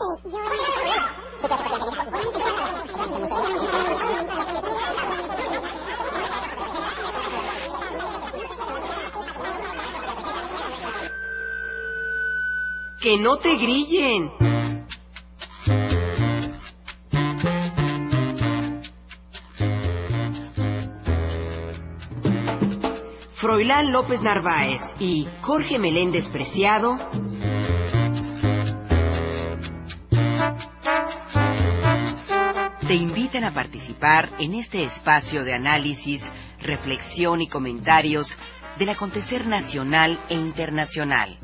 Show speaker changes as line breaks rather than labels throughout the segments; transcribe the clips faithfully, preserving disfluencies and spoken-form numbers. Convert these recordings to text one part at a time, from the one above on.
¡Que no te grillen! Froilán López Narváez y Jorge Meléndez Preciado te invitan a participar en este espacio de análisis, reflexión y comentarios del acontecer nacional e internacional.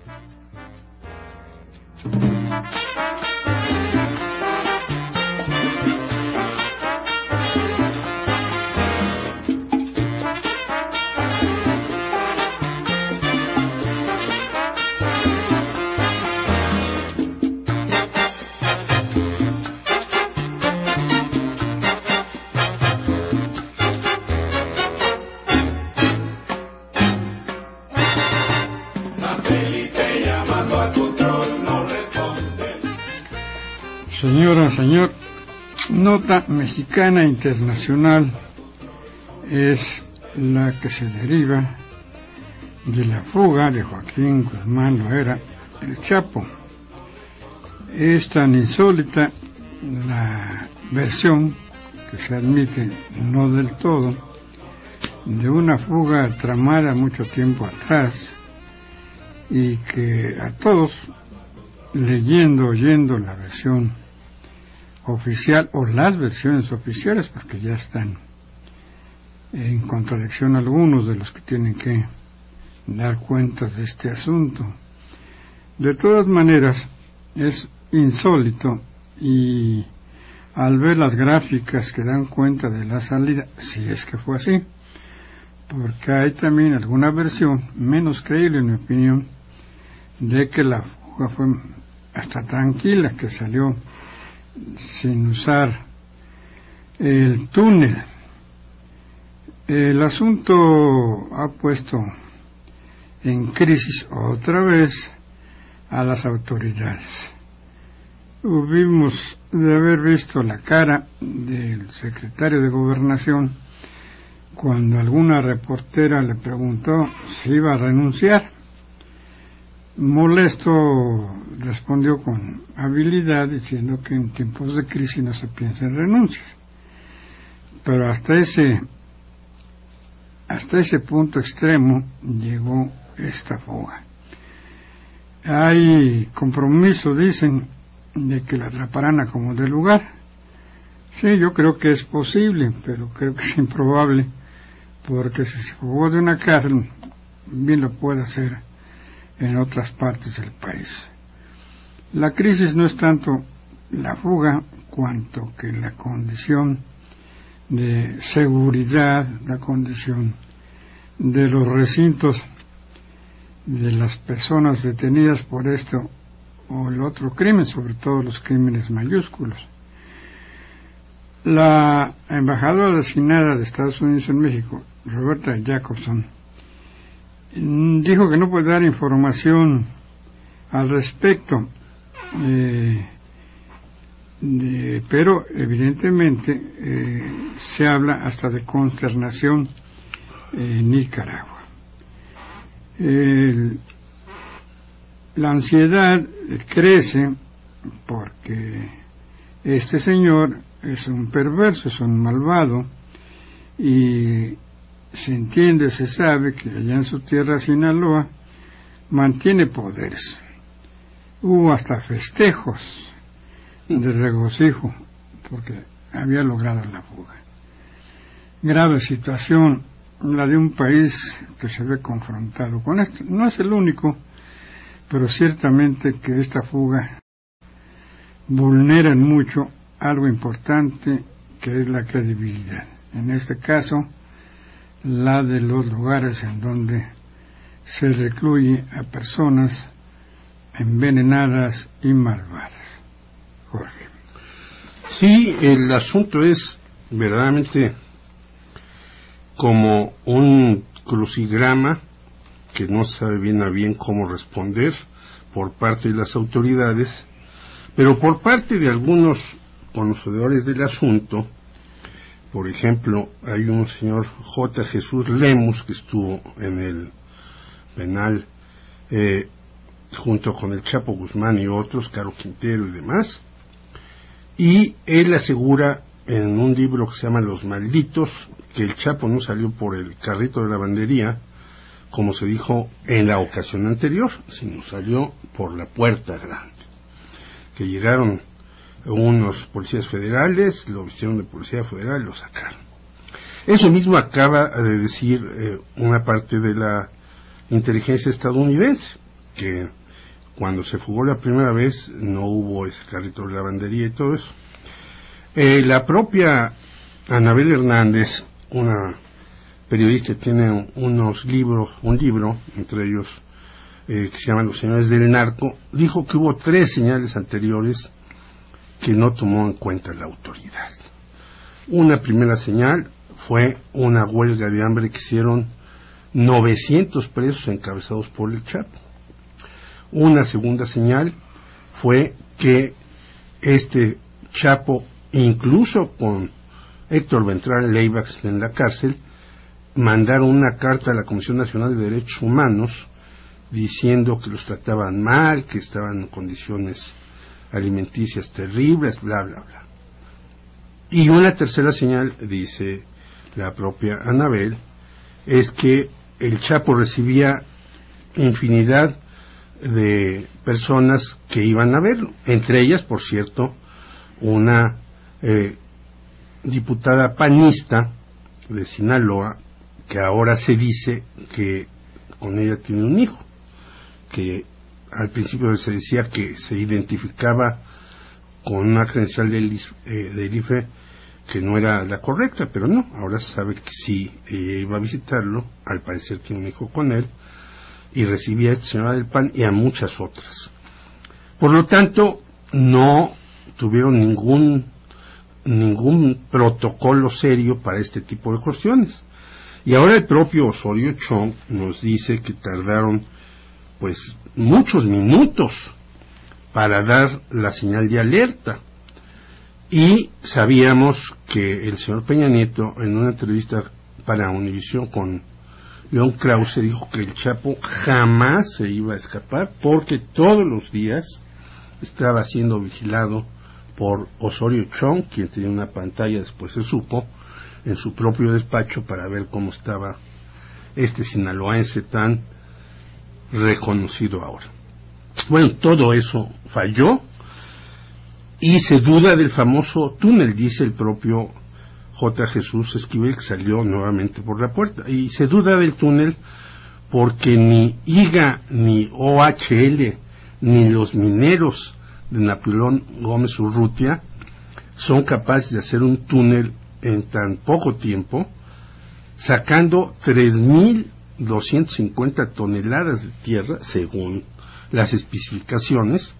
Señora, señor, nota mexicana internacional es la que se deriva de la fuga de Joaquín Guzmán Loera, el Chapo. Es tan insólita la versión, que se admite no del todo, de una fuga tramada mucho tiempo atrás y que a todos, leyendo, oyendo la versión oficial o las versiones oficiales, porque ya están en contradicción algunos de los que tienen que dar cuentas de este asunto. De todas maneras, es insólito, y al ver las gráficas que dan cuenta de la salida, si es que fue así, porque hay también alguna versión menos creíble, en mi opinión, de que la fuga fue hasta tranquila, que salió sin usar el túnel. El asunto ha puesto en crisis otra vez a las autoridades. Hubimos de haber visto la cara del secretario de Gobernación cuando alguna reportera le preguntó si iba a renunciar. Molesto respondió con habilidad diciendo que en tiempos de crisis no se piensa en renuncias. Pero hasta ese hasta ese punto extremo llegó esta fuga. Hay compromiso, dicen, de que la atraparán a como de lugar. Sí, yo creo que es posible, pero creo que es improbable, porque si se fugó de una cárcel, bien lo puede hacer en otras partes del país. La crisis no es tanto la fuga cuanto que la condición de seguridad, la condición de los recintos de las personas detenidas por esto o el otro crimen, sobre todo los crímenes mayúsculos. La embajadora designada de Estados Unidos en México, Roberta Jacobson, dijo que no puede dar información al respecto, eh, de, pero evidentemente eh, se habla hasta de consternación en Nicaragua. El, la ansiedad crece porque este señor es un perverso, es un malvado, y se entiende, se sabe que allá en su tierra, Sinaloa, mantiene poderes. Hubo hasta festejos de regocijo porque había logrado la fuga. Grave situación la de un país que se ve confrontado con esto. No es el único, pero ciertamente que esta fuga vulnera en mucho algo importante, que es la credibilidad. En este caso, la de los lugares en donde se recluye a personas envenenadas y malvadas. Jorge.
Sí, el asunto es verdaderamente como un crucigrama que no sabe bien a bien cómo responder por parte de las autoridades, Pero por parte de algunos conocedores del asunto, por ejemplo, hay un señor J. Jesús Lemus que estuvo en el penal eh, junto con el Chapo Guzmán y otros, Caro Quintero y demás, y él asegura en un libro que se llama Los Malditos que el Chapo no salió por el carrito de lavandería, como se dijo en la ocasión anterior, sino salió por la puerta grande, que llegaron unos policías federales, lo vistieron de policía federal y lo sacaron. Eso mismo acaba de decir eh, una parte de la inteligencia estadounidense, que cuando se fugó la primera vez no hubo ese carrito de lavandería y todo eso. Eh, la propia Anabel Hernández, una periodista, tiene unos libros, un libro, entre ellos eh, que se llama Los Señores del Narco, dijo que hubo tres señales anteriores que no tomó en cuenta la autoridad. Una primera señal fue una huelga de hambre que hicieron novecientos presos encabezados por el Chapo. Una segunda señal fue que este Chapo, incluso con Héctor Ventral Leiva, que está en la cárcel, mandaron una carta a la Comisión Nacional de Derechos Humanos diciendo que los trataban mal, que estaban en condiciones alimenticias terribles, bla, bla, bla. Y una tercera señal, dice la propia Anabel, es que el Chapo recibía infinidad de personas que iban a verlo, entre ellas, por cierto, una eh, diputada panista de Sinaloa, que ahora se dice que con ella tiene un hijo, que al principio se decía que se identificaba con una credencial del, eh, del I F E que no era la correcta, pero no, ahora se sabe que sí ella iba a visitarlo, al parecer tiene un hijo con él, y recibía a esta señora del P A N y a muchas otras. Por lo tanto, no tuvieron ningún ningún protocolo serio para este tipo de cuestiones. Y ahora el propio Osorio Chong nos dice que tardaron pues muchos minutos para dar la señal de alerta, y sabíamos que el señor Peña Nieto, en una entrevista para Univisión con León Krause, dijo que el Chapo jamás se iba a escapar porque todos los días estaba siendo vigilado por Osorio Chong, quien tenía una pantalla, después se supo, en su propio despacho para ver cómo estaba este sinaloense tan reconocido ahora. Bueno, todo eso falló y se duda del famoso túnel, dice el propio J. Jesús Esquivel, que salió nuevamente por la puerta, y se duda del túnel porque ni I G A, ni O H L, ni los mineros de Napoleón Gómez Urrutia son capaces de hacer un túnel en tan poco tiempo, sacando tres mil doscientas cincuenta toneladas de tierra, según las especificaciones,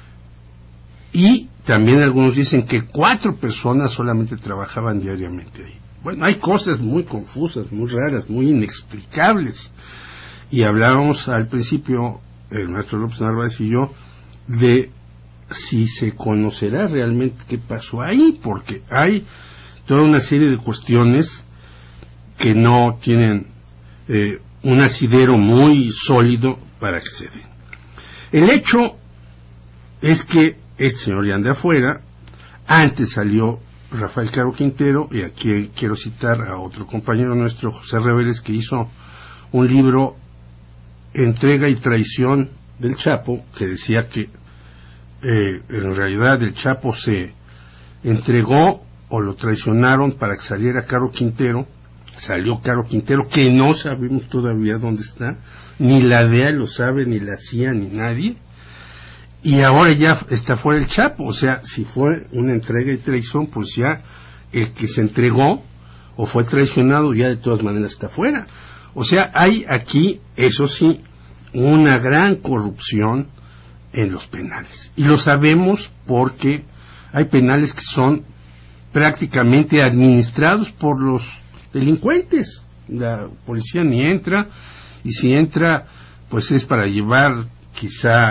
y también algunos dicen que cuatro personas solamente trabajaban diariamente ahí. Bueno, hay cosas muy confusas, muy raras, muy inexplicables, y hablábamos al principio, el maestro López Narváez y yo, de si se conocerá realmente qué pasó ahí, porque hay toda una serie de cuestiones que no tienen eh, un asidero muy sólido para que se den. El hecho es que este señor ya anda afuera. Antes salió Rafael Caro Quintero, y aquí quiero citar a otro compañero nuestro, José Reveles, que hizo un libro, Entrega y Traición del Chapo, que decía que eh, en realidad el Chapo se entregó o lo traicionaron para que saliera Caro Quintero. Salió Caro Quintero, que no sabemos todavía dónde está, ni la D E A lo sabe, ni la C I A, ni nadie, y ahora ya está fuera el Chapo. O sea, si fue una entrega y traición, pues ya el que se entregó o fue traicionado ya de todas maneras está fuera. O sea, hay aquí, eso sí, una gran corrupción en los penales, y lo sabemos porque hay penales que son prácticamente administrados por los delincuentes. La policía ni entra, y si entra pues es para llevar quizá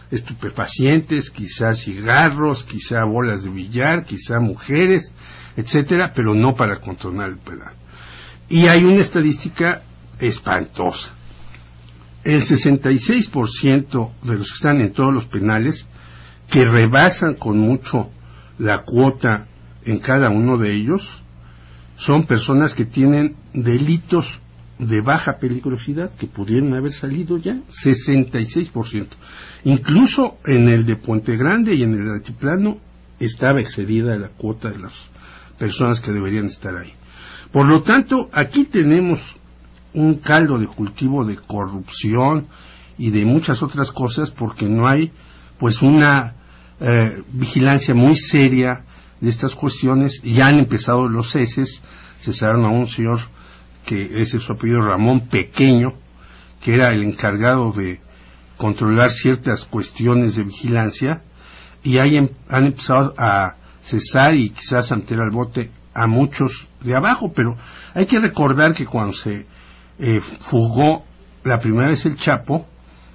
estupefacientes, quizá cigarros, quizá bolas de billar, quizá mujeres, etcétera, pero no para controlar el penal. Y hay una estadística espantosa. El sesenta y seis por ciento de los que están en todos los penales, que rebasan con mucho la cuota en cada uno de ellos, son personas que tienen delitos de baja peligrosidad que pudieron haber salido ya, sesenta y seis por ciento. Incluso en el de Puente Grande y en el altiplano estaba excedida la cuota de las personas que deberían estar ahí. Por lo tanto, aquí tenemos un caldo de cultivo de corrupción y de muchas otras cosas, porque no hay pues una eh, vigilancia muy seria de estas cuestiones. Ya han empezado los ceses, cesaron a un señor que ese es su apellido, Ramón Pequeño, que era el encargado de controlar ciertas cuestiones de vigilancia, y ahí em, han empezado a cesar y quizás a meter al bote a muchos de abajo. Pero hay que recordar que cuando se eh, fugó la primera vez el Chapo,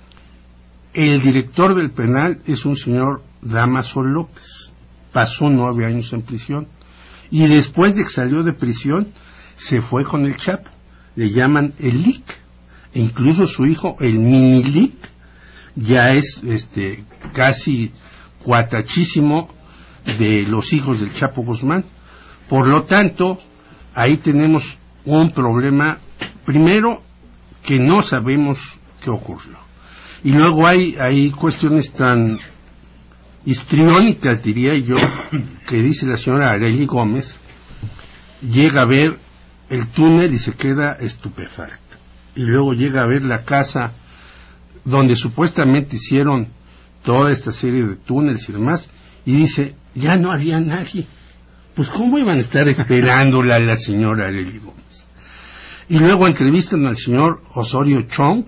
el director del penal es un señor Dámaso López. Pasó nueve años en prisión, y después de que salió de prisión se fue con el Chapo. Le llaman el Lic, e incluso su hijo, el Mini Lic, ya es este casi cuatachísimo de los hijos del Chapo Guzmán. Por lo tanto, ahí tenemos un problema, primero, que no sabemos qué ocurrió, y luego hay, hay cuestiones tan histriónicas, diría yo, que dice la señora Arely Gómez. Llega a ver el túnel y se queda estupefacta, y luego llega a ver la casa donde supuestamente hicieron toda esta serie de túneles y demás, y dice, ya no había nadie. Pues cómo iban a estar esperándola a la señora Arely Gómez. Y luego entrevistan al señor Osorio Chong,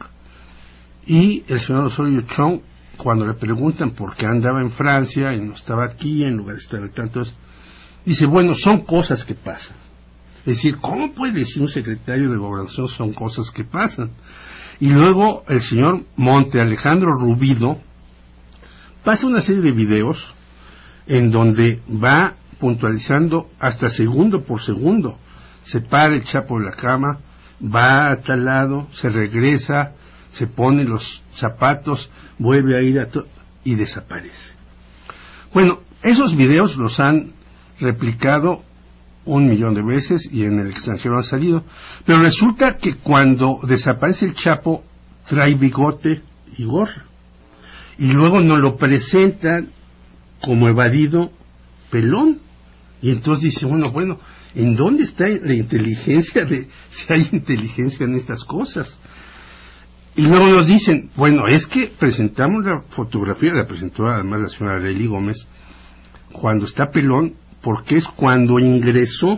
y el señor Osorio Chong, cuando le preguntan por qué andaba en Francia y no estaba aquí en lugar de estar tantos, dice, bueno, son cosas que pasan. Es decir, ¿cómo puede decir un secretario de Gobernación son cosas que pasan? Y luego el señor Monte Alejandro Rubido pasa una serie de videos en donde va puntualizando hasta segundo por segundo. Se para el Chapo de la cama, va a tal lado, se regresa, se pone los zapatos, vuelve a ir a to- y desaparece. Bueno, esos videos los han replicado un millón de veces y en el extranjero han salido, pero resulta que cuando desaparece el Chapo trae bigote y gorra, y luego nos lo presentan como evadido pelón, y entonces dice uno, bueno, ¿en dónde está la inteligencia de, si hay inteligencia en estas cosas? Y luego nos dicen, bueno, es que presentamos la fotografía, la presentó además la señora Arely Gómez, cuando está pelón, porque es cuando ingresó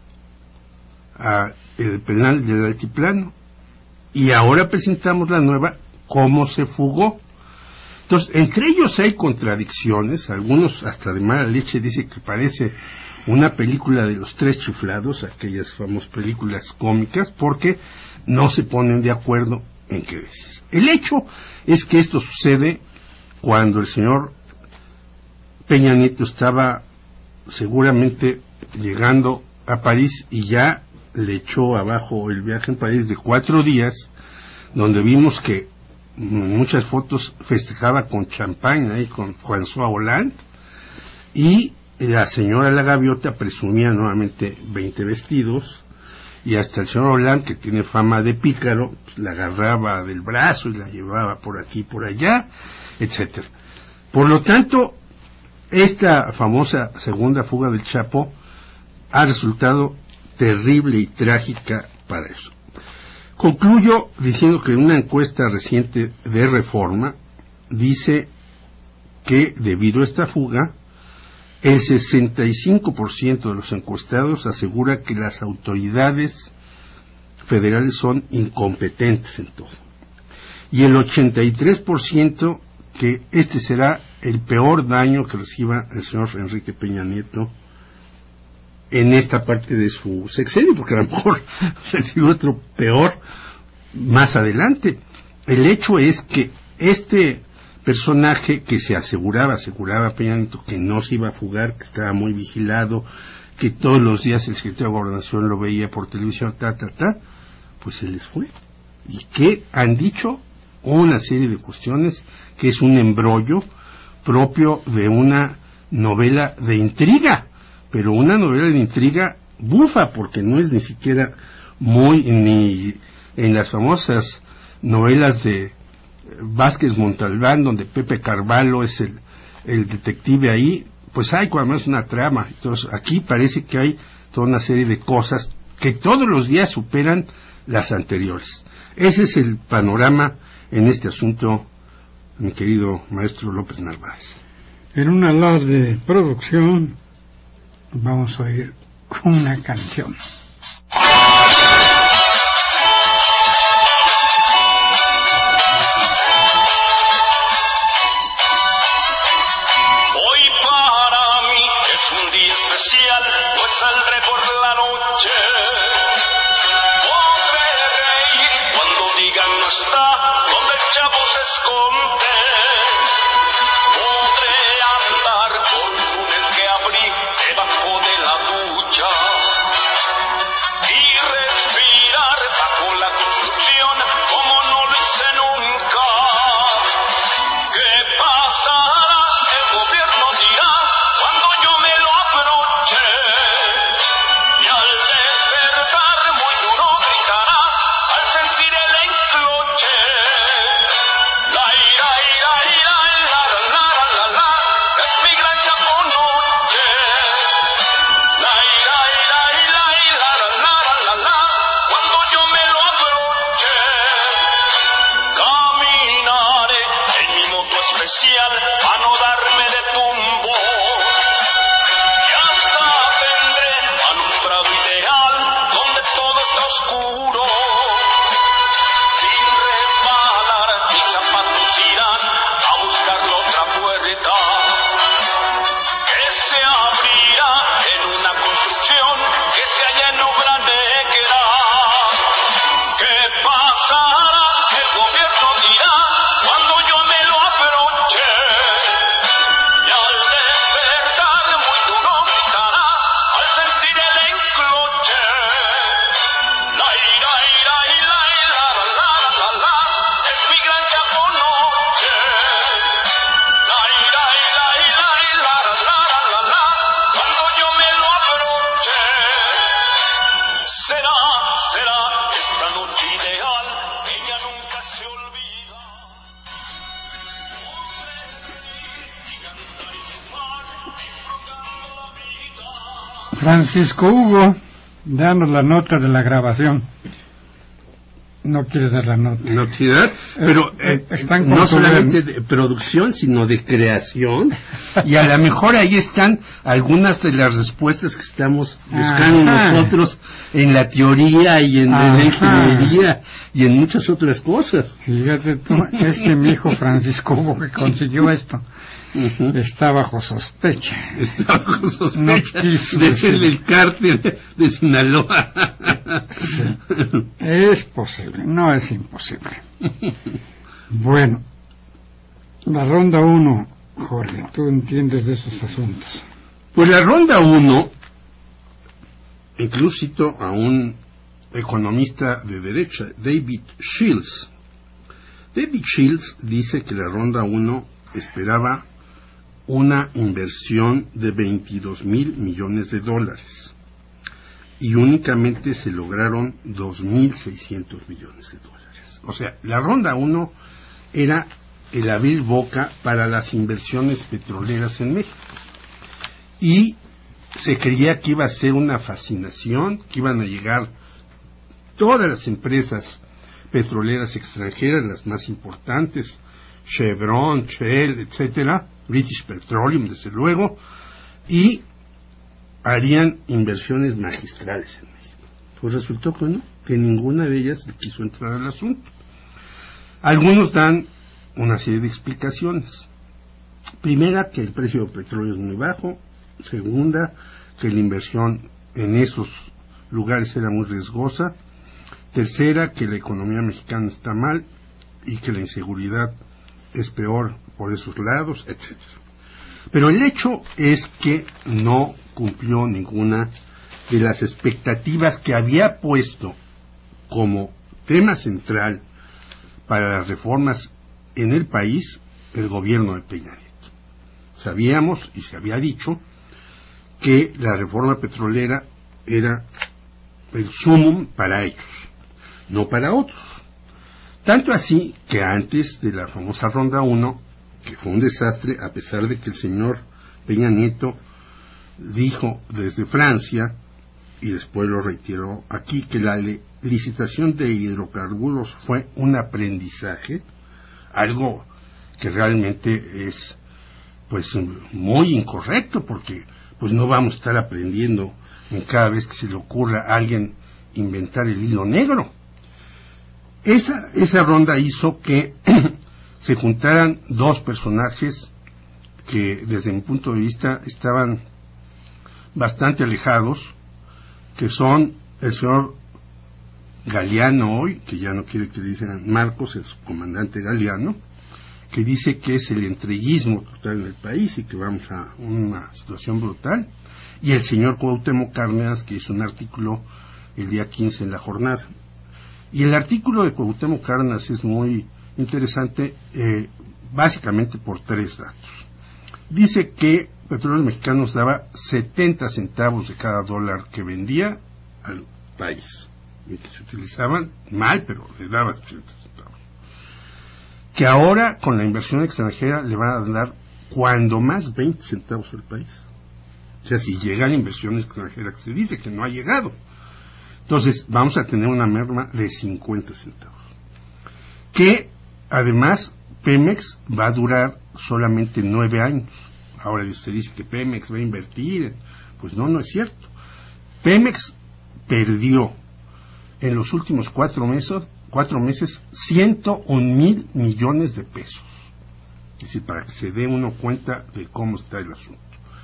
a el penal del altiplano, y ahora presentamos la nueva, cómo se fugó. Entonces, entre ellos hay contradicciones, algunos hasta de mala leche dicen que parece una película de los tres chiflados, aquellas famosas películas cómicas, porque no se ponen de acuerdo en qué decir. El hecho es que esto sucede cuando el señor Peña Nieto estaba seguramente llegando a París, y ya le echó abajo el viaje en París de cuatro días, donde vimos que en muchas fotos festejaba con champán ahí con François Hollande, y la señora La Gaviota presumía nuevamente veinte vestidos, y hasta el señor Hollande, que tiene fama de pícaro, pues, la agarraba del brazo y la llevaba por aquí y por allá, etcétera. Por lo tanto, esta famosa segunda fuga del Chapo ha resultado terrible y trágica para eso. Concluyo diciendo que una encuesta reciente de Reforma dice que debido a esta fuga, el sesenta y cinco por ciento de los encuestados asegura que las autoridades federales son incompetentes en todo, y el ochenta y tres por ciento que este será el peor daño que reciba el señor Enrique Peña Nieto en esta parte de su sexenio, porque a lo mejor recibe otro peor más adelante. El hecho es que este personaje que se aseguraba, aseguraba a Peña Nieto que no se iba a fugar, que estaba muy vigilado, que todos los días el secretario de Gobernación lo veía por televisión, ta, ta, ta, pues se les fue. ¿Y qué han dicho? Una serie de cuestiones que es un embrollo propio de una novela de intriga, pero una novela de intriga bufa, porque no es ni siquiera muy, ni en las famosas novelas de Vázquez Montalbán, donde Pepe Carvalho es el, el detective ahí, pues hay cuando menos una trama. Entonces aquí parece que hay toda una serie de cosas que todos los días superan las anteriores. Ese es el panorama en este asunto, mi querido maestro López Narváez.
En una labor de producción vamos a oír una canción. Francisco Hugo, danos la nota de la grabación. No quiere dar la nota.
No quiere dar, pero eh,
están
no solamente de producción, sino de creación. Y a lo mejor ahí están algunas de las respuestas que estamos buscando Ajá. nosotros en la teoría y en, en la ingeniería y en muchas otras cosas.
Fíjate tú, este mi hijo Francisco Hugo que consiguió esto. Uh-huh. Está bajo sospecha.
Está bajo sospecha no de ser el cártel de Sinaloa.
Sí. Es posible, no es imposible. Bueno, la ronda uno, Jorge, tú entiendes de esos asuntos.
Pues la ronda uno, incluso cito a un economista de derecha, David Shields. David Shields dice que la ronda uno esperaba una inversión de veintidós mil millones de dólares y únicamente se lograron dos mil seiscientos millones de dólares. O sea, la ronda uno era el abrir boca para las inversiones petroleras en México y se creía que iba a ser una fascinación, que iban a llegar todas las empresas petroleras extranjeras, las más importantes, Chevron, Shell, etcétera, British Petroleum, desde luego, y harían inversiones magistrales en México. Pues resultó que no, que ninguna de ellas quiso entrar al asunto. Algunos dan una serie de explicaciones. Primera, que el precio del petróleo es muy bajo. Segunda, que la inversión en esos lugares era muy riesgosa. Tercera, que la economía mexicana está mal y que la inseguridad es peor por esos lados, etcétera. Pero el hecho es que no cumplió ninguna de las expectativas que había puesto como tema central para las reformas en el país el gobierno de Peña Nieto. Sabíamos y se había dicho que la reforma petrolera era el sumum para ellos, no para otros. Tanto así que antes de la famosa Ronda uno, que fue un desastre, a pesar de que el señor Peña Nieto dijo desde Francia, y después lo reiteró aquí, que la le- licitación de hidrocarburos fue un aprendizaje, algo que realmente es pues muy incorrecto, porque pues no vamos a estar aprendiendo en cada vez que se le ocurra a alguien inventar el hilo negro. Esa, esa ronda hizo que se juntaran dos personajes que desde mi punto de vista estaban bastante alejados, que son el señor Galeano hoy, que ya no quiere que le dicen Marcos, el comandante Galeano, que dice que es el entreguismo total en el país y que vamos a una situación brutal, y el señor Cuauhtémoc Cárdenas, que hizo un artículo el día quince en La Jornada. Y el artículo de Cuauhtémoc Cárdenas es muy interesante, eh, básicamente por tres datos. Dice que Petróleos Mexicanos daba setenta centavos de cada dólar que vendía al país, y que se utilizaban mal, pero le daba setenta centavos. Que ahora con la inversión extranjera le van a dar cuando más veinte centavos al país. O sea, si llega la inversión extranjera, que se dice que no ha llegado, entonces vamos a tener una merma de cincuenta centavos. Que además Pemex va a durar solamente nueve años. Ahora se dice que Pemex va a invertir, pues no, no es cierto. Pemex perdió en los últimos cuatro meses, cuatro meses ciento un mil millones de pesos. Es decir, para que se dé uno cuenta de cómo está el asunto.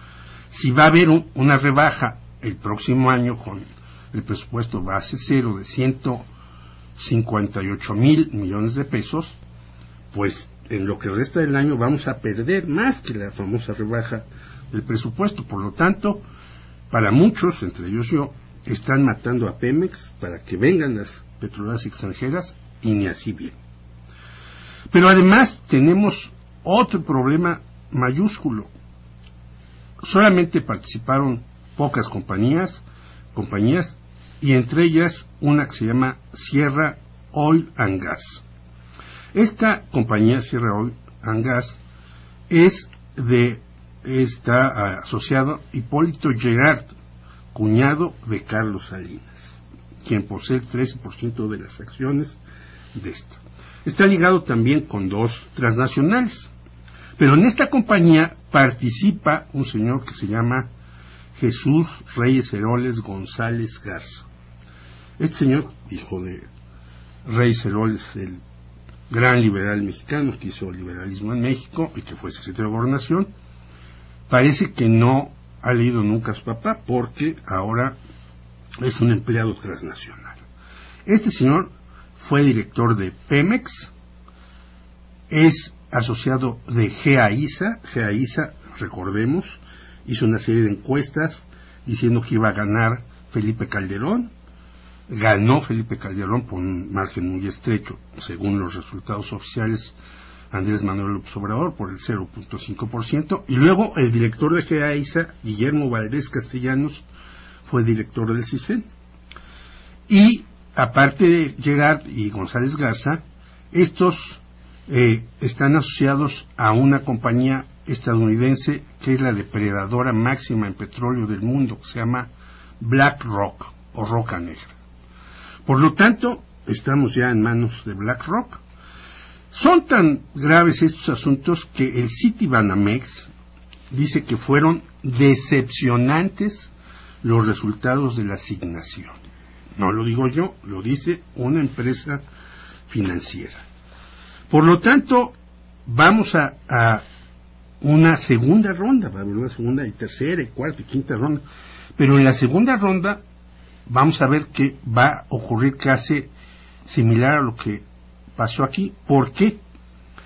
Si va a haber un, una rebaja el próximo año con el presupuesto base cero de ciento cincuenta y ocho mil millones de pesos, pues en lo que resta del año vamos a perder más que la famosa rebaja del presupuesto. Por lo tanto, para muchos, entre ellos yo, están matando a Pemex para que vengan las petroleras extranjeras, y ni así bien. Pero además tenemos otro problema mayúsculo. Solamente participaron pocas compañías, compañías, y entre ellas una que se llama Sierra Oil and Gas. Esta compañía, Sierra Oil and Gas, es de, está asociado a Hipólito Gerard, cuñado de Carlos Salinas, quien posee el trece por ciento de las acciones de esta. Está ligado también con dos transnacionales, pero en esta compañía participa un señor que se llama Jesús Reyes Heroles González Garza. Este señor, hijo de Reyes Heroles, el gran liberal mexicano que hizo liberalismo en México y que fue secretario de Gobernación, parece que no ha leído nunca a su papá, porque ahora es un empleado transnacional. Este señor fue director de Pemex, es asociado de GEAISA. GEAISA, recordemos, hizo una serie de encuestas diciendo que iba a ganar Felipe Calderón. Ganó Felipe Calderón por un margen muy estrecho, según los resultados oficiales, Andrés Manuel López Obrador, por el cero punto cinco por ciento, y luego el director de GEAISA, Guillermo Valdés Castellanos, fue director del CISEN. Y aparte de Gerard y González Garza, estos eh, están asociados a una compañía estadounidense que es la depredadora máxima en petróleo del mundo, que se llama BlackRock o Roca Negra. Por lo tanto, estamos ya en manos de BlackRock. Son tan graves estos asuntos que el Citibanamex dice que fueron decepcionantes los resultados de la asignación. No lo digo yo, lo dice una empresa financiera. Por lo tanto, vamos a, a una segunda ronda, va a haber una segunda y tercera y cuarta y quinta ronda, pero en la segunda ronda vamos a ver que va a ocurrir casi similar a lo que pasó aquí. ¿Por qué?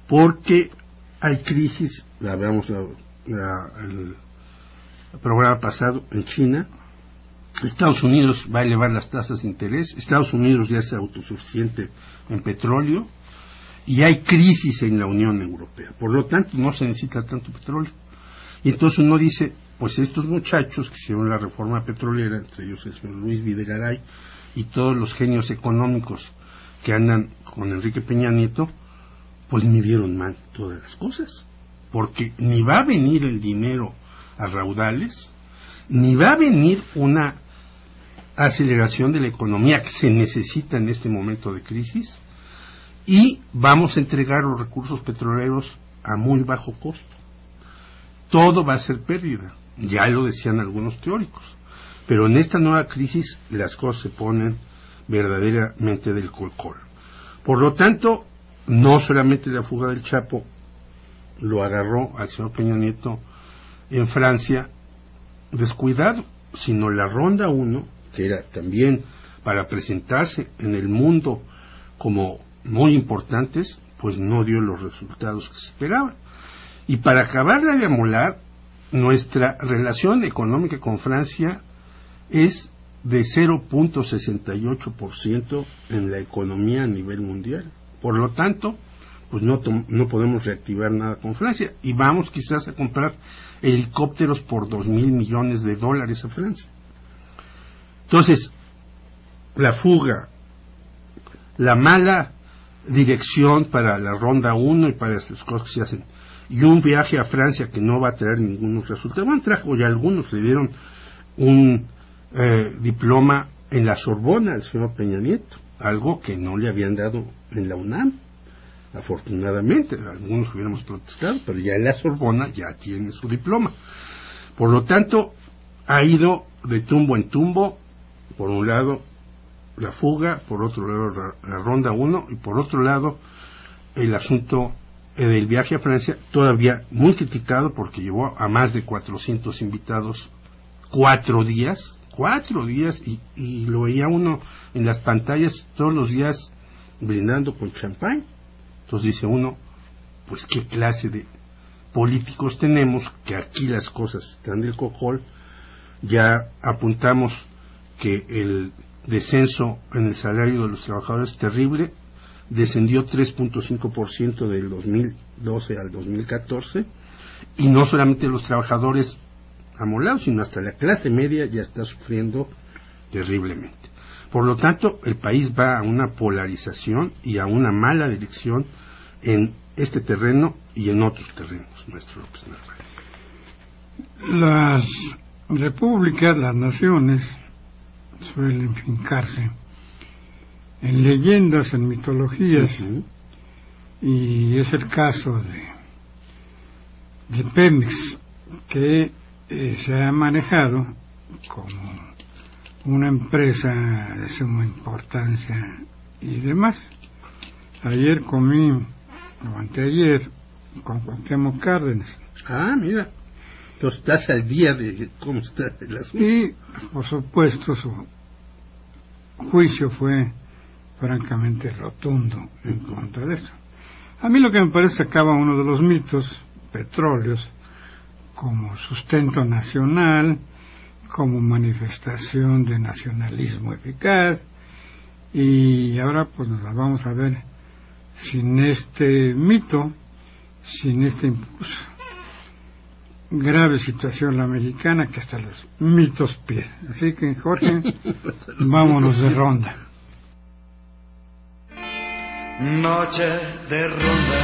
porque hay crisis, la veamos la, la, el, el programa pasado en China. Estados Unidos va a elevar las tasas de interés, Estados Unidos ya es autosuficiente en petróleo y hay crisis en la Unión Europea, por lo tanto no se necesita tanto petróleo. Y entonces uno dice, pues estos muchachos que hicieron la reforma petrolera, entre ellos el señor Luis Videgaray y todos los genios económicos que andan con Enrique Peña Nieto, pues midieron mal todas las cosas, porque ni va a venir el dinero a raudales, ni va a venir una aceleración de la economía que se necesita en este momento de crisis, y vamos a entregar los recursos petroleros a muy bajo costo. Todo va a ser pérdida, ya lo decían algunos teóricos, pero en esta nueva crisis las cosas se ponen verdaderamente del colcol. Por lo tanto, no solamente la fuga del Chapo lo agarró al señor Peña Nieto en Francia descuidado, sino la ronda uno, que era también para presentarse en el mundo como muy importantes, pues no dio los resultados que se esperaban. Y para acabarla de amolar, nuestra relación económica con Francia es de cero punto sesenta y ocho por ciento en la economía a nivel mundial. Por lo tanto, pues no, no podemos reactivar nada con Francia, y vamos quizás a comprar helicópteros por dos mil millones de dólares a Francia. Entonces, la fuga, la mala dirección para la ronda uno y para estas cosas que se hacen, y un viaje a Francia que no va a traer ningún resultado. Bueno, trajo ya algunos, le dieron un eh, diploma en la Sorbona al señor Peña Nieto, algo que no le habían dado en la UNAM. Afortunadamente, algunos hubiéramos protestado, pero ya en la Sorbona ya tiene su diploma. Por lo tanto, ha ido de tumbo en tumbo, por un lado la fuga, por otro lado la, la ronda uno, y por otro lado el asunto eh, del viaje a Francia, todavía muy criticado porque llevó a más de cuatrocientos invitados cuatro días, cuatro días, y, y lo veía uno en las pantallas todos los días brindando con champán. Entonces dice uno, pues qué clase de políticos tenemos, que aquí las cosas están del cojol. Ya apuntamos que el descenso en el salario de los trabajadores es terrible, descendió tres punto cinco por ciento del dos mil doce al dos mil catorce, y no solamente los trabajadores amolados, sino hasta la clase media ya está sufriendo terriblemente. Por lo tanto, el país va a una polarización y a una mala dirección en este terreno y en otros terrenos, maestro López
Narváez. Las repúblicas, las naciones, suelen fincarse en leyendas, en mitologías, uh-huh. y es el caso de, de Pemex, que eh, se ha manejado como una empresa de suma importancia y demás. Ayer comí, o anteayer, con Cuauhtémoc Cárdenas.
Ah, mira. Entonces estás al día de cómo está el asunto.
Y, por supuesto, su juicio fue francamente rotundo en contra de esto. A mí lo que me parece acaba uno de los mitos, petróleos, como sustento nacional, como manifestación de nacionalismo eficaz, y ahora pues nos la vamos a ver sin este mito, sin este impulso. Grave situación la mexicana, que hasta los mitos pierden. Así que, Jorge, vámonos de ronda.
Noche de ronda,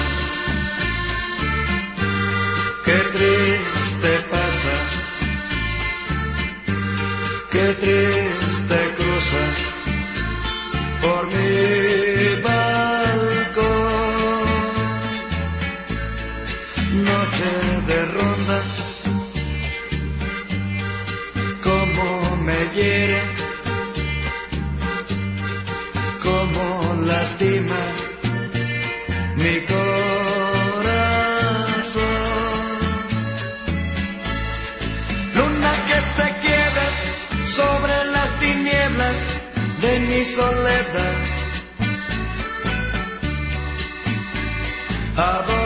qué triste pasa, qué triste cruza por mi balcón. Noche de ronda, cómo me hiere, cómo lastima mi corazón. Luna que se quiebra sobre las tinieblas de mi soledad. ¿A dónde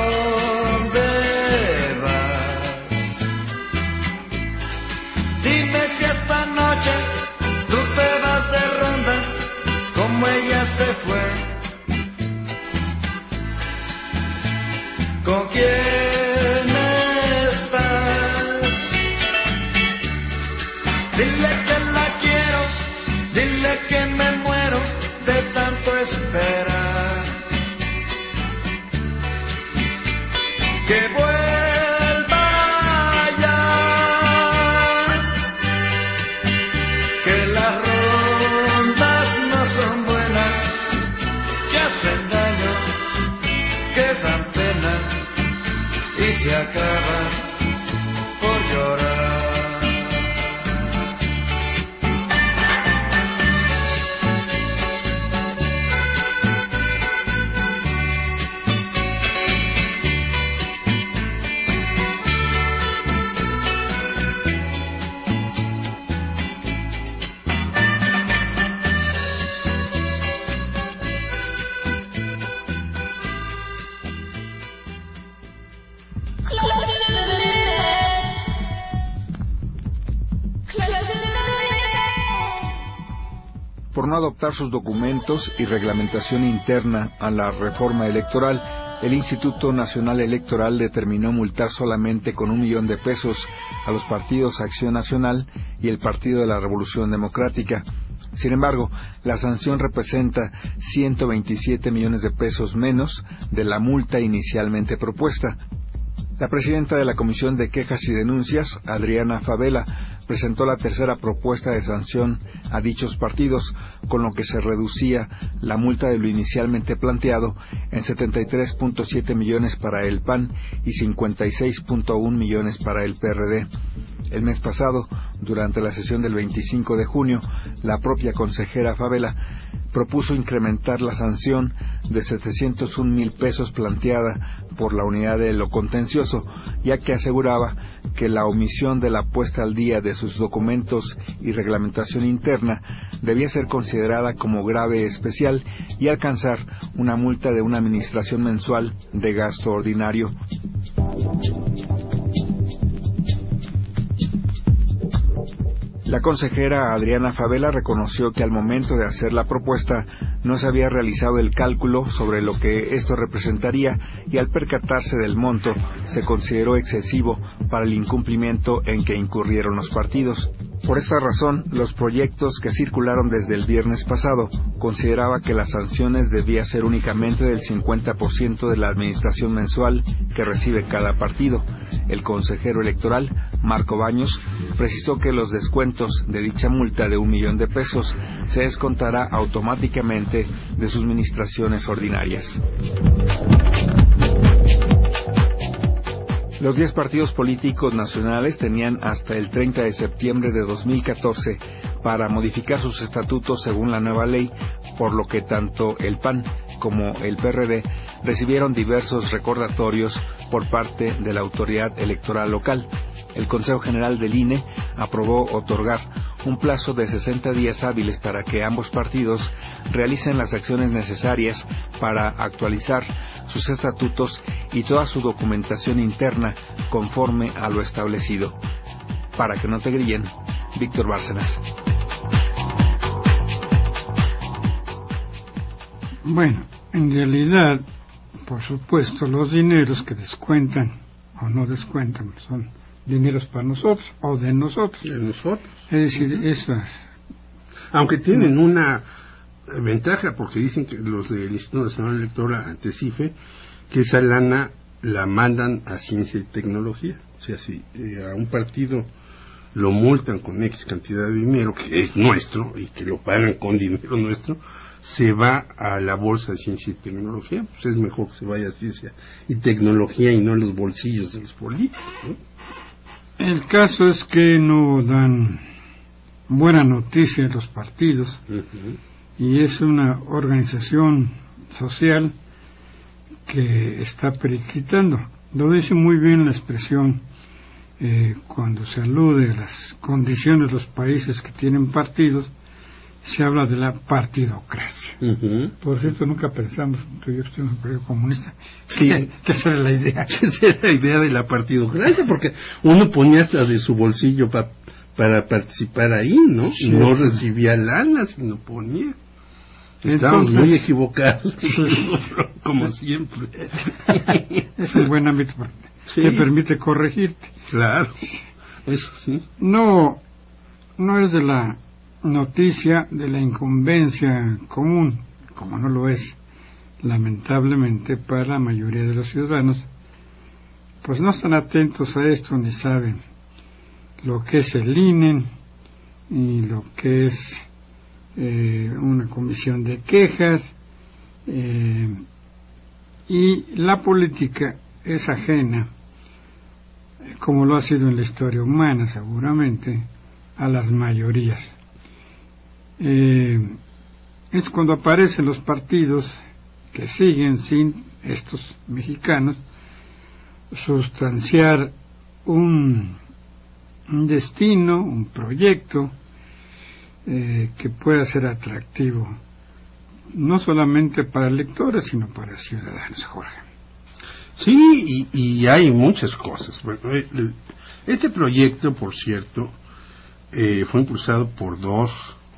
por no adoptar sus documentos y reglamentación interna a la reforma electoral, el Instituto Nacional Electoral determinó multar solamente con un millón de pesos a los partidos Acción Nacional y el Partido de la Revolución Democrática. Sin embargo, la sanción representa ciento veintisiete millones de pesos menos de la multa inicialmente propuesta. La presidenta de la Comisión de Quejas y Denuncias, Adriana Favela, presentó la tercera propuesta de sanción a dichos partidos, con lo que se reducía la multa de lo inicialmente planteado en setenta y tres punto siete millones para el P A N y cincuenta y seis punto uno millones para el P R D. El mes pasado, durante la sesión del veinticinco de junio, la propia consejera Favela propuso incrementar la sanción de setecientos un mil pesos planteada por la unidad de lo contencioso, ya que aseguraba que la omisión de la puesta al día de sus documentos y reglamentación interna debía ser considerada como grave especial y alcanzar una multa de una administración mensual de gasto ordinario. La consejera Adriana Favela reconoció que al momento de hacer la propuesta no se había realizado el cálculo sobre lo que esto representaría y al percatarse del monto se consideró excesivo para el incumplimiento en que incurrieron los partidos. Por esta razón, los proyectos que circularon desde el viernes pasado consideraba que las sanciones debía ser únicamente del cincuenta por ciento de la administración mensual que recibe cada partido. El consejero electoral, Marco Baños, precisó que los descuentos de dicha multa de un millón de pesos se descontará automáticamente de sus administraciones ordinarias. Los diez partidos políticos nacionales tenían hasta el treinta de septiembre de dos mil catorce para modificar sus estatutos según la nueva ley, por lo que tanto el P A N como el P R D recibieron diversos recordatorios por parte de la autoridad electoral local. El Consejo General del I N E aprobó otorgar un plazo de sesenta días hábiles para que ambos partidos realicen las acciones necesarias para actualizar sus estatutos y toda su documentación interna conforme a lo establecido. Para que no te grillen, Víctor Bárcenas.
Bueno, en realidad, por supuesto, los dineros que descuentan o no descuentan son dineros para nosotros o de nosotros.
De nosotros.
Es decir, eso.
Aunque tienen una ventaja, porque dicen que los del Instituto Nacional Electoral ante CIFE, que esa lana la mandan a ciencia y tecnología. O sea, si eh, a un partido lo multan con X cantidad de dinero, que es nuestro, y que lo pagan con dinero nuestro, se va a la bolsa de ciencia y tecnología. Pues es mejor que se vaya a ciencia y tecnología y no en los bolsillos de los políticos, ¿no?
El caso es que no dan buena noticia a los partidos, uh-huh. Y es una organización social que está periquitando. Lo dice muy bien la expresión eh, cuando se alude a las condiciones de los países que tienen partidos, se habla de la partidocracia. Uh-huh. Por cierto, nunca pensamos que yo estoy en un partido comunista.
Sí.
Que, que esa era la idea.
Esa era la idea de la partidocracia, porque uno ponía hasta de su bolsillo pa, para participar ahí, ¿no? Sí. Y no recibía lana, sino ponía. Estábamos Entonces, muy equivocados, sí. Como siempre.
Es un buen ámbito sí. Que permite corregirte.
Claro, eso sí.
No, no es de la noticia de la incumbencia común, como no lo es, lamentablemente, para la mayoría de los ciudadanos, pues no están atentos a esto ni saben lo que es el I N E y lo que es eh, una comisión de quejas, eh, y la política es ajena, como lo ha sido en la historia humana seguramente, a las mayorías. Eh, es cuando aparecen los partidos que siguen sin estos mexicanos sustanciar un, un destino, un proyecto eh, que pueda ser atractivo no solamente para electores sino para ciudadanos, Jorge.
Sí, y, y hay muchas cosas. Bueno, este proyecto, por cierto, eh, fue impulsado por dos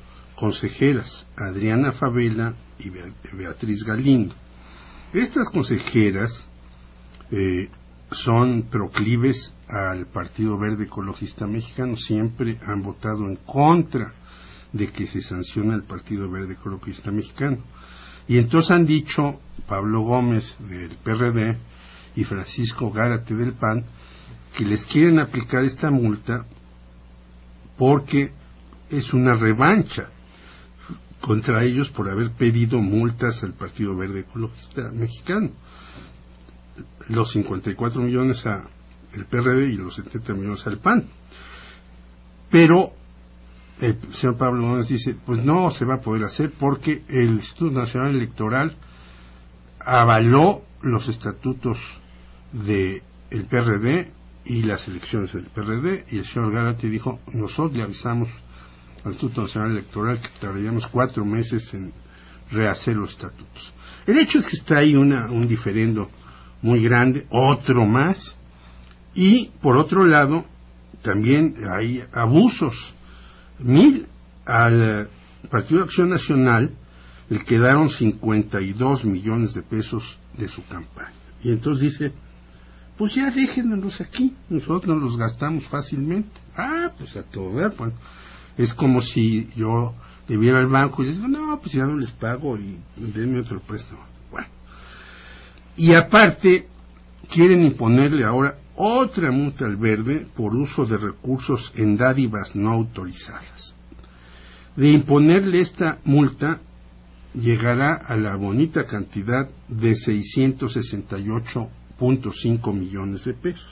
consejeras, Adriana Favela y Beatriz Galindo. Estas consejeras eh, son proclives al Partido Verde Ecologista Mexicano, siempre han votado en contra de que se sancione el Partido Verde Ecologista Mexicano. Y entonces han dicho Pablo Gómez del P R D y Francisco Gárate del P A N que les quieren aplicar esta multa porque es una revancha contra ellos por haber pedido multas al Partido Verde Ecologista Mexicano. Los cincuenta y cuatro millones al P R D y los setenta millones al P A N. Pero el señor Pablo Gómez dice, pues no se va a poder hacer porque el Instituto Nacional Electoral avaló los estatutos del P R D y las elecciones del P R D, y el señor Gárate dijo, nosotros le avisamos al Instituto Nacional Electoral que tardaríamos cuatro meses en rehacer los estatutos. El hecho es que está ahí una, un diferendo muy grande, otro más, y por otro lado también hay abusos. Mil al Partido de Acción Nacional le quedaron cincuenta y dos millones de pesos de su campaña, y entonces dice, pues ya déjenlos aquí, nosotros los gastamos fácilmente. Ah, pues a todo ver, pues es como si yo debiera al banco y les digo, no, pues ya no les pago y denme otro préstamo. Bueno, y aparte quieren imponerle ahora otra multa al Verde por uso de recursos en dádivas no autorizadas. De imponerle esta multa llegará a la bonita cantidad de seiscientos sesenta y ocho punto cinco millones de pesos.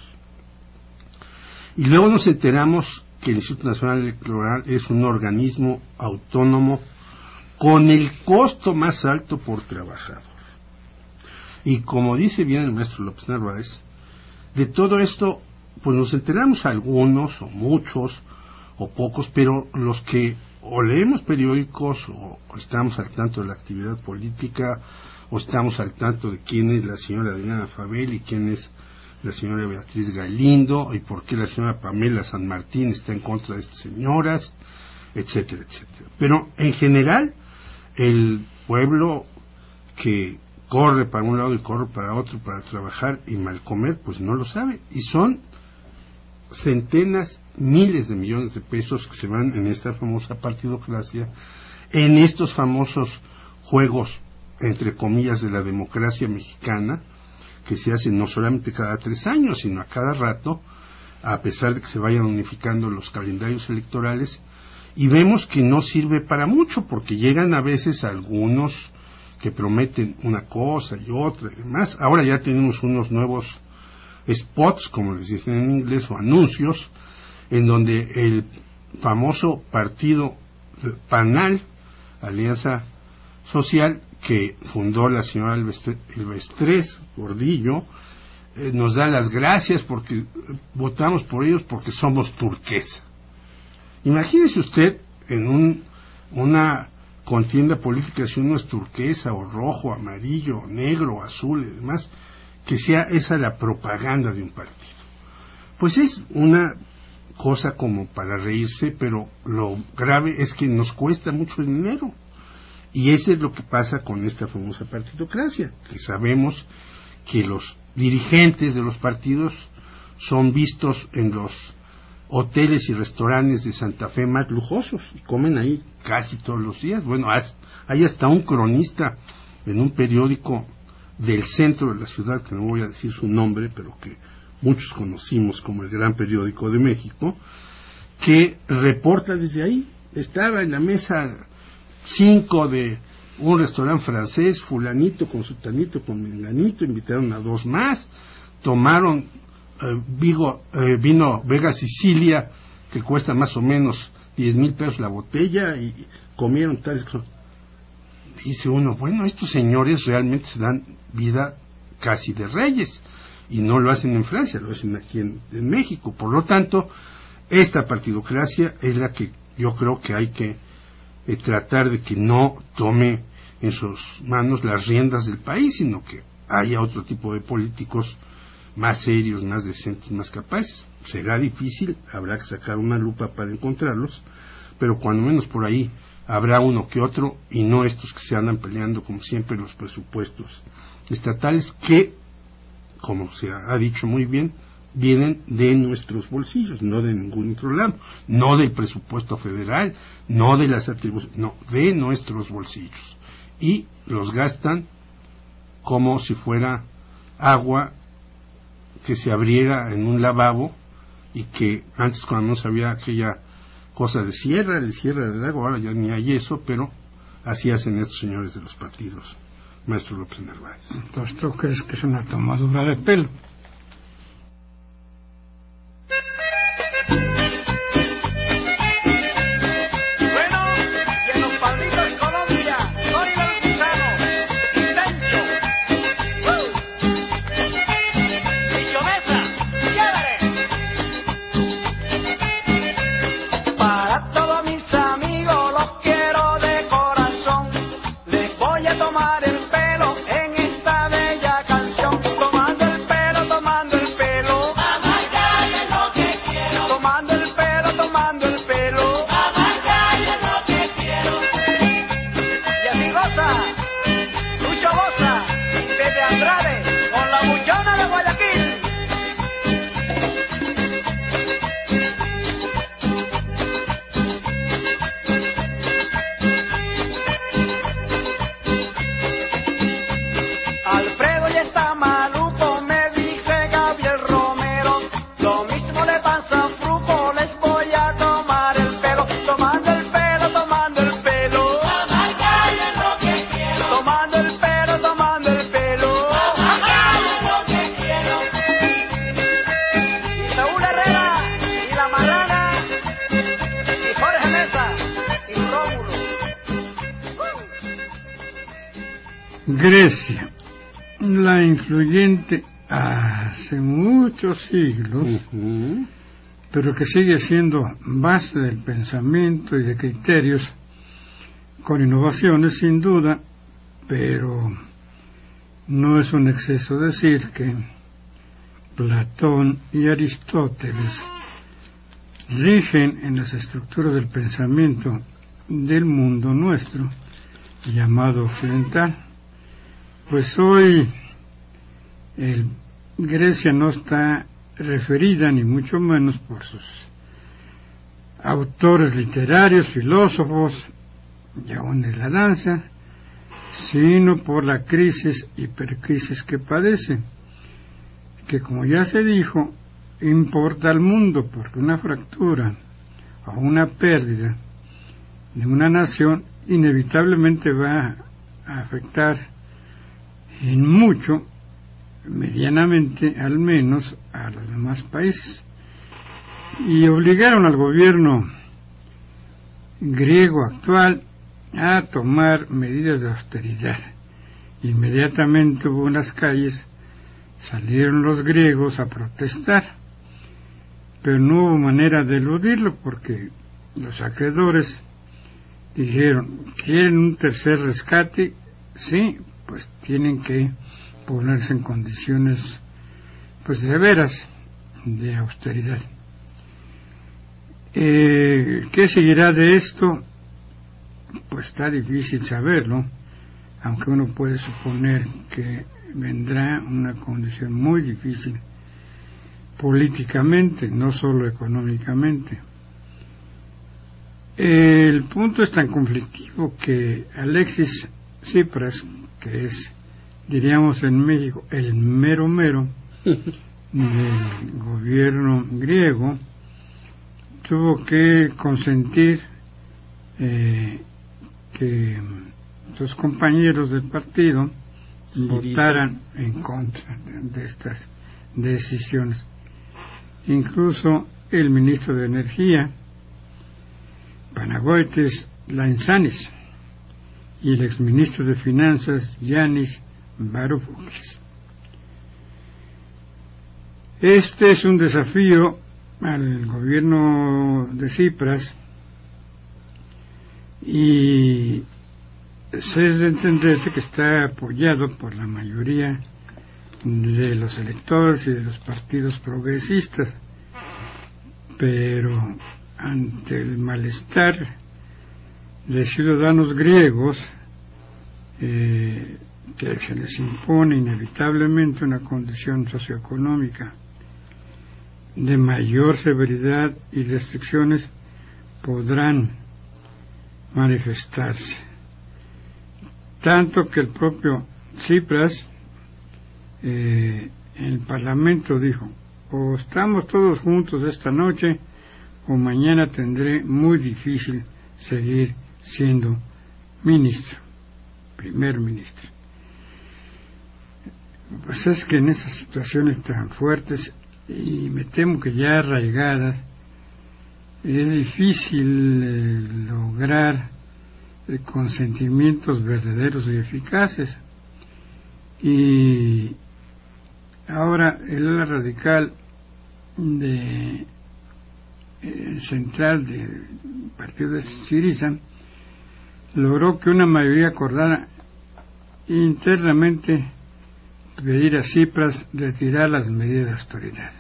Y luego nos enteramos que el Instituto Nacional Electoral es un organismo autónomo con el costo más alto por trabajador. Y como dice bien el maestro López Narváez, de todo esto, pues nos enteramos algunos, o muchos, o pocos, pero los que o leemos periódicos, o, o estamos al tanto de la actividad política, o estamos al tanto de quién es la señora Adriana Favela y quién es la señora Beatriz Galindo, y por qué la señora Pamela San Martín está en contra de estas señoras, etcétera, etcétera. Pero en general, el pueblo que corre para un lado y corre para otro para trabajar y mal comer, pues no lo sabe. Y son centenas, miles de millones de pesos que se van en esta famosa partidocracia, en estos famosos juegos, entre comillas, de la democracia mexicana, que se hacen no solamente cada tres años, sino a cada rato, a pesar de que se vayan unificando los calendarios electorales, y vemos que no sirve para mucho, porque llegan a veces algunos que prometen una cosa y otra y demás. Ahora ya tenemos unos nuevos spots, como les dicen en inglés, o anuncios, en donde el famoso partido PANAL, Alianza Social, que fundó la señora Elvestres Gordillo, eh, nos da las gracias porque votamos por ellos porque somos turquesa. Imagínese usted en un, una contienda política, si uno es turquesa o rojo, amarillo, negro, azul y demás, que sea esa la propaganda de un partido. Pues es una cosa como para reírse, pero lo grave es que nos cuesta mucho dinero. Y eso es lo que pasa con esta famosa partidocracia, que sabemos que los dirigentes de los partidos son vistos en los hoteles y restaurantes de Santa Fe más lujosos y comen ahí casi todos los días. Bueno, hay hasta un cronista en un periódico del centro de la ciudad, que no voy a decir su nombre, pero que muchos conocimos como el Gran Periódico de México, que reporta desde ahí. Estaba en la mesa cinco de un restaurante francés, fulanito con sutanito con menganito, invitaron a dos más, tomaron eh, Vigo, eh, vino Vega Sicilia, que cuesta más o menos diez mil pesos la botella, y comieron tales cosas. Dice uno, bueno, estos señores realmente se dan vida casi de reyes, y no lo hacen en Francia, lo hacen aquí en, en México. Por lo tanto, esta partidocracia es la que yo creo que hay que eh, tratar de que no tome en sus manos las riendas del país, sino que haya otro tipo de políticos más serios, más decentes, más capaces. Será difícil, habrá que sacar una lupa para encontrarlos, pero cuando menos por ahí habrá uno que otro, y no estos que se andan peleando como siempre los presupuestos estatales, que, como se ha dicho muy bien, vienen de nuestros bolsillos, no de ningún otro lado, no del presupuesto federal, no de las atribuciones, no, de nuestros bolsillos, y los gastan como si fuera agua que se abriera en un lavabo, y que antes, cuando no sabía aquella cosa de cierra, le cierra el agua, ahora ya ni hay eso, pero así hacen estos señores de los partidos, maestro López Narváez.
Entonces, ¿tú crees que es una tomadura de pelo? Grecia, la influyente hace muchos siglos, uh-huh. pero que sigue siendo base del pensamiento y de criterios, con innovaciones sin duda, pero no es un exceso decir que Platón y Aristóteles rigen en las estructuras del pensamiento del mundo nuestro, llamado occidental. Pues hoy el, Grecia no está referida, ni mucho menos por sus autores literarios, filósofos, y aún de la danza, sino por la crisis, hipercrisis que padece, que, como ya se dijo, importa al mundo, porque una fractura o una pérdida de una nación inevitablemente va a afectar en mucho, medianamente al menos, a los demás países. Y obligaron al gobierno griego actual a tomar medidas de austeridad. Inmediatamente hubo en las calles, salieron los griegos a protestar, pero no hubo manera de eludirlo, porque los acreedores dijeron: ¿quieren un tercer rescate? Sí, pues tienen que ponerse en condiciones pues severas de austeridad. Eh, ¿Qué seguirá de esto? Pues está difícil saberlo, aunque uno puede suponer que vendrá una condición muy difícil políticamente, no solo económicamente. El punto es tan conflictivo que Alexis Tsipras, que es, diríamos en México, el mero mero del gobierno griego, tuvo que consentir eh, que sus compañeros del partido sí, votaran dice. en contra de, de estas decisiones. Incluso el ministro de Energía, Panagoitis Lainsanis, y el exministro de Finanzas, Yanis Varoufakis. Este es un desafío al gobierno de Tsipras, y se es de entenderse que está apoyado por la mayoría de los electores y de los partidos progresistas, pero ante el malestar de ciudadanos griegos eh, que se les impone inevitablemente una condición socioeconómica de mayor severidad y restricciones podrán manifestarse. Tanto que el propio Tsipras eh, en el Parlamento dijo: o estamos todos juntos esta noche o mañana tendré muy difícil seguir siendo ministro, primer ministro. Pues es que en esas situaciones tan fuertes y me temo que ya arraigadas es difícil eh, lograr eh, consentimientos verdaderos y eficaces. Y ahora el ala radical de eh, central del partido de Syriza logró que una mayoría acordara internamente pedir a Tsipras retirar las medidas de austeridad.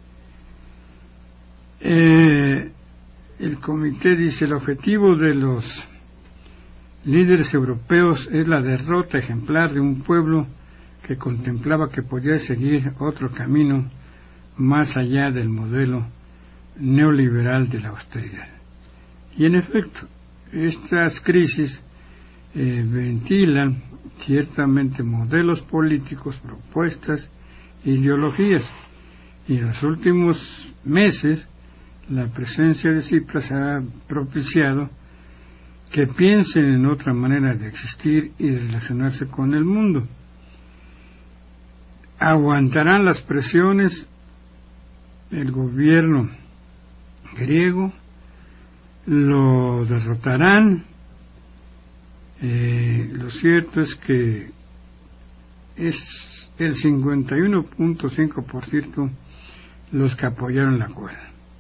Eh, el comité dice: el objetivo de los líderes europeos es la derrota ejemplar de un pueblo que contemplaba que podía seguir otro camino más allá del modelo neoliberal de la austeridad. Y en efecto, estas crisis eh, ventilan ciertamente modelos políticos, propuestas, ideologías, y en los últimos meses la presencia de Tsipras ha propiciado que piensen en otra manera de existir y de relacionarse con el mundo. Aguantarán las presiones el gobierno griego, lo derrotarán. Eh, lo cierto es que es el cincuenta y uno punto cinco por ciento los que apoyaron la acuerdo.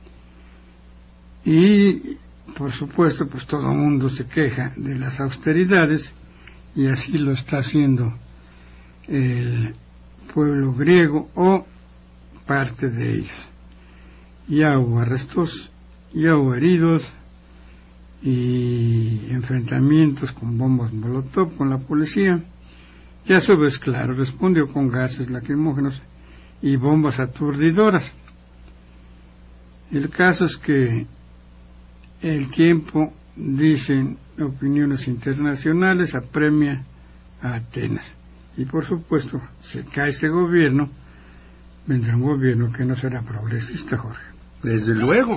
Y por supuesto, pues todo el mundo se queja de las austeridades, y así lo está haciendo el pueblo griego o parte de ellos. Ya hubo arrestos, ya hubo heridos y enfrentamientos con bombas molotov con la policía. Ya su vez, claro, respondió con gases lacrimógenos y bombas aturdidoras. El caso es que el tiempo, dicen opiniones internacionales, apremia a Atenas. Y por supuesto, se cae ese gobierno, vendrá un gobierno que no será progresista, Jorge.
Desde luego.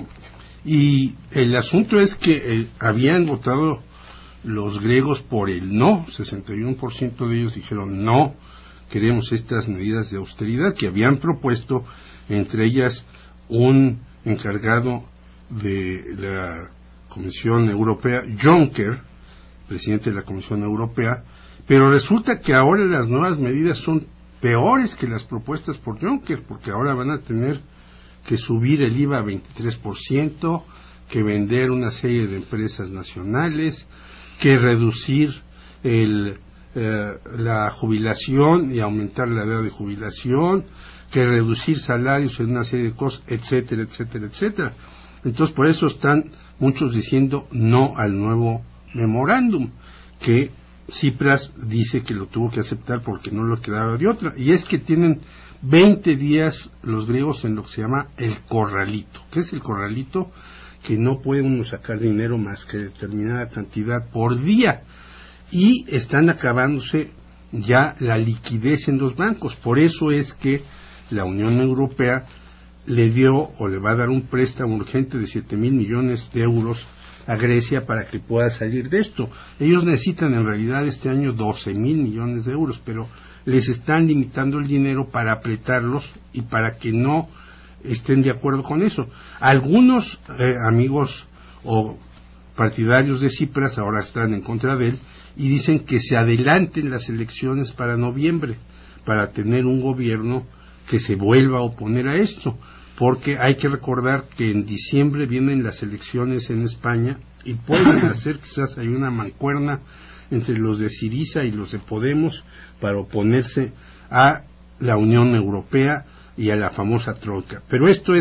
Y el asunto es que eh, habían votado los griegos por el no, sesenta y uno por ciento de ellos dijeron no, queremos estas medidas de austeridad que habían propuesto, entre ellas un encargado de la Comisión Europea, Juncker, presidente de la Comisión Europea, pero resulta que ahora las nuevas medidas son peores que las propuestas por Juncker, porque ahora van a tener que subir el I V A a veintitrés por ciento, que vender una serie de empresas nacionales, que reducir el, eh, la jubilación y aumentar la edad de jubilación, que reducir salarios en una serie de cosas, etcétera, etcétera, etcétera. Entonces, por eso están muchos diciendo no al nuevo memorándum, que Tsipras dice que lo tuvo que aceptar porque no le quedaba de otra. Y es que tienen veinte días los griegos en lo que se llama el corralito. ¿Qué es el corralito? Que no puede uno sacar dinero más que determinada cantidad por día. Y están acabándose ya la liquidez en los bancos. Por eso es que la Unión Europea le dio o le va a dar un préstamo urgente de siete mil millones de euros a Grecia para que pueda salir de esto. Ellos necesitan en realidad este año doce mil millones de euros, pero les están limitando el dinero para apretarlos y para que no estén de acuerdo con eso. Algunos eh, amigos o partidarios de Tsipras ahora están en contra de él y dicen que se adelanten las elecciones para noviembre para tener un gobierno que se vuelva a oponer a esto, porque hay que recordar que en diciembre vienen las elecciones en España y pueden hacer quizás hay una mancuerna entre los de Syriza y los de Podemos para oponerse a la Unión Europea y a la famosa troika. Pero esto es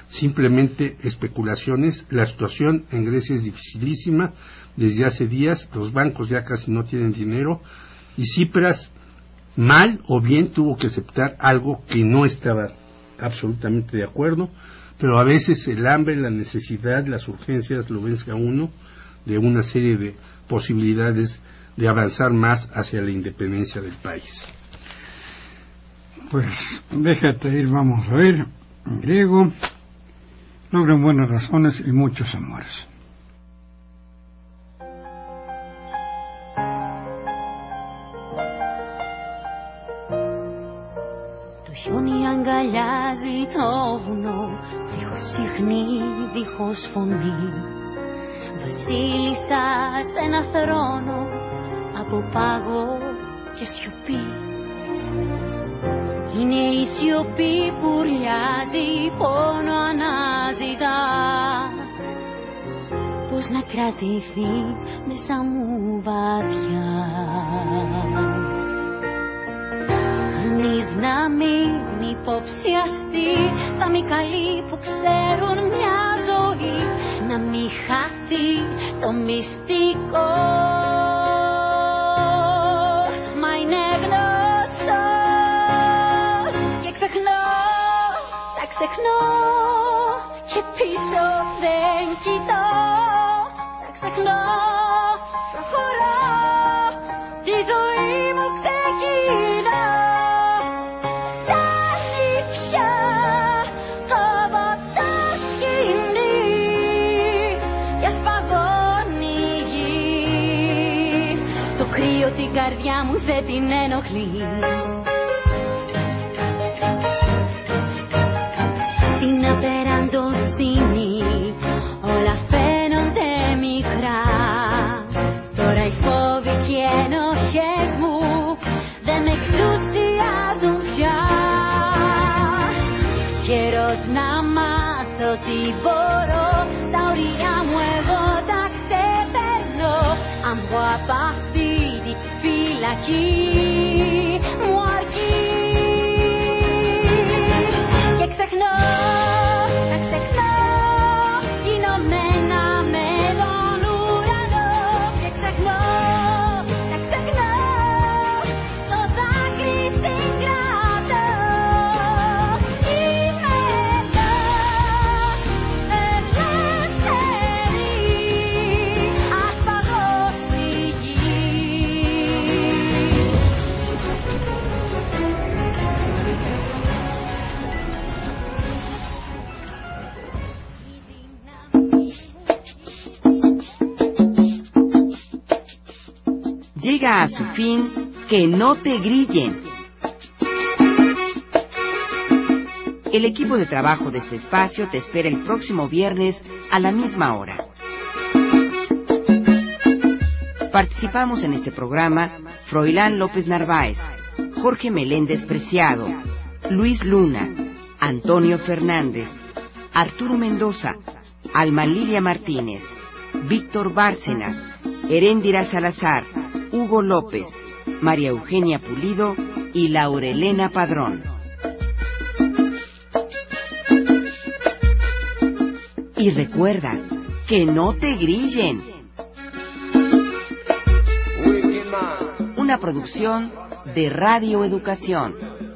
simplemente especulaciones. La situación en Grecia es dificilísima desde hace días, los bancos ya casi no tienen dinero y Tsipras, mal o bien, tuvo que aceptar algo que no estaba absolutamente de acuerdo, pero a veces el hambre, la necesidad, las urgencias lo vence a uno de una serie de posibilidades de avanzar más hacia la independencia del país.
Pues déjate ir, vamos a ver, en griego, logran buenas razones y muchos amores.
Το χιόνι αγκαλιάζει το βουνό, δίχως ίχνη, δίχως φωνή. Βασίλισσα σε ένα θρόνο από πάγο και σιωπή. Είναι η σιωπή που ουρλιάζει, πόνο αναζητά. Πώς να κρατηθεί μέσα μου βαθιά. Κανείς να μην υποψιαστεί, τα μικαλή που ξέρουν μια ζωή, να μην χαθεί το μυστικό. Μα είναι γνωστό και ξεχνώ, τα ξεχνώ και πίσω δεν κοιτώ. Τα ξεχνώ, προχωρώ, τη ζωή μου ξεκινώ. Την καρδιά μου δεν την ενοχλεί. Την απεραντοσύνη όλα φαίνονται μικρά. Τώρα οι φόβοι και οι ενοχές μου δεν με εξουσιάζουν πια. Καιρός να μάθω τι μπορώ, τα όρια μου εγώ τα ξεπερνώ. Αν βγω απ' αυτή φυλακή μου αρκεί. Και ξεχνώ, τα ξεχνώ, κοινωμένα με τον ουρανό. Και ξεχνώ, τα ξεχνώ, το δάκρυ συγκρατώ. Είμαι εδώ, ελεύθερη, ας παγώσει η γη.
Llega a su fin Que no te grillen. El equipo de trabajo de este espacio te espera el próximo viernes a la misma hora. Participamos en este programa Froilán López Narváez, Jorge Meléndez Preciado, Luis Luna, Antonio Fernández, Arturo Mendoza, Alma Lilia Martínez, Víctor Bárcenas, Heréndira Salazar, Hugo López, María Eugenia Pulido y Laurelena Padrón. Y recuerda, que no te grillen. Una producción de Radio Educación.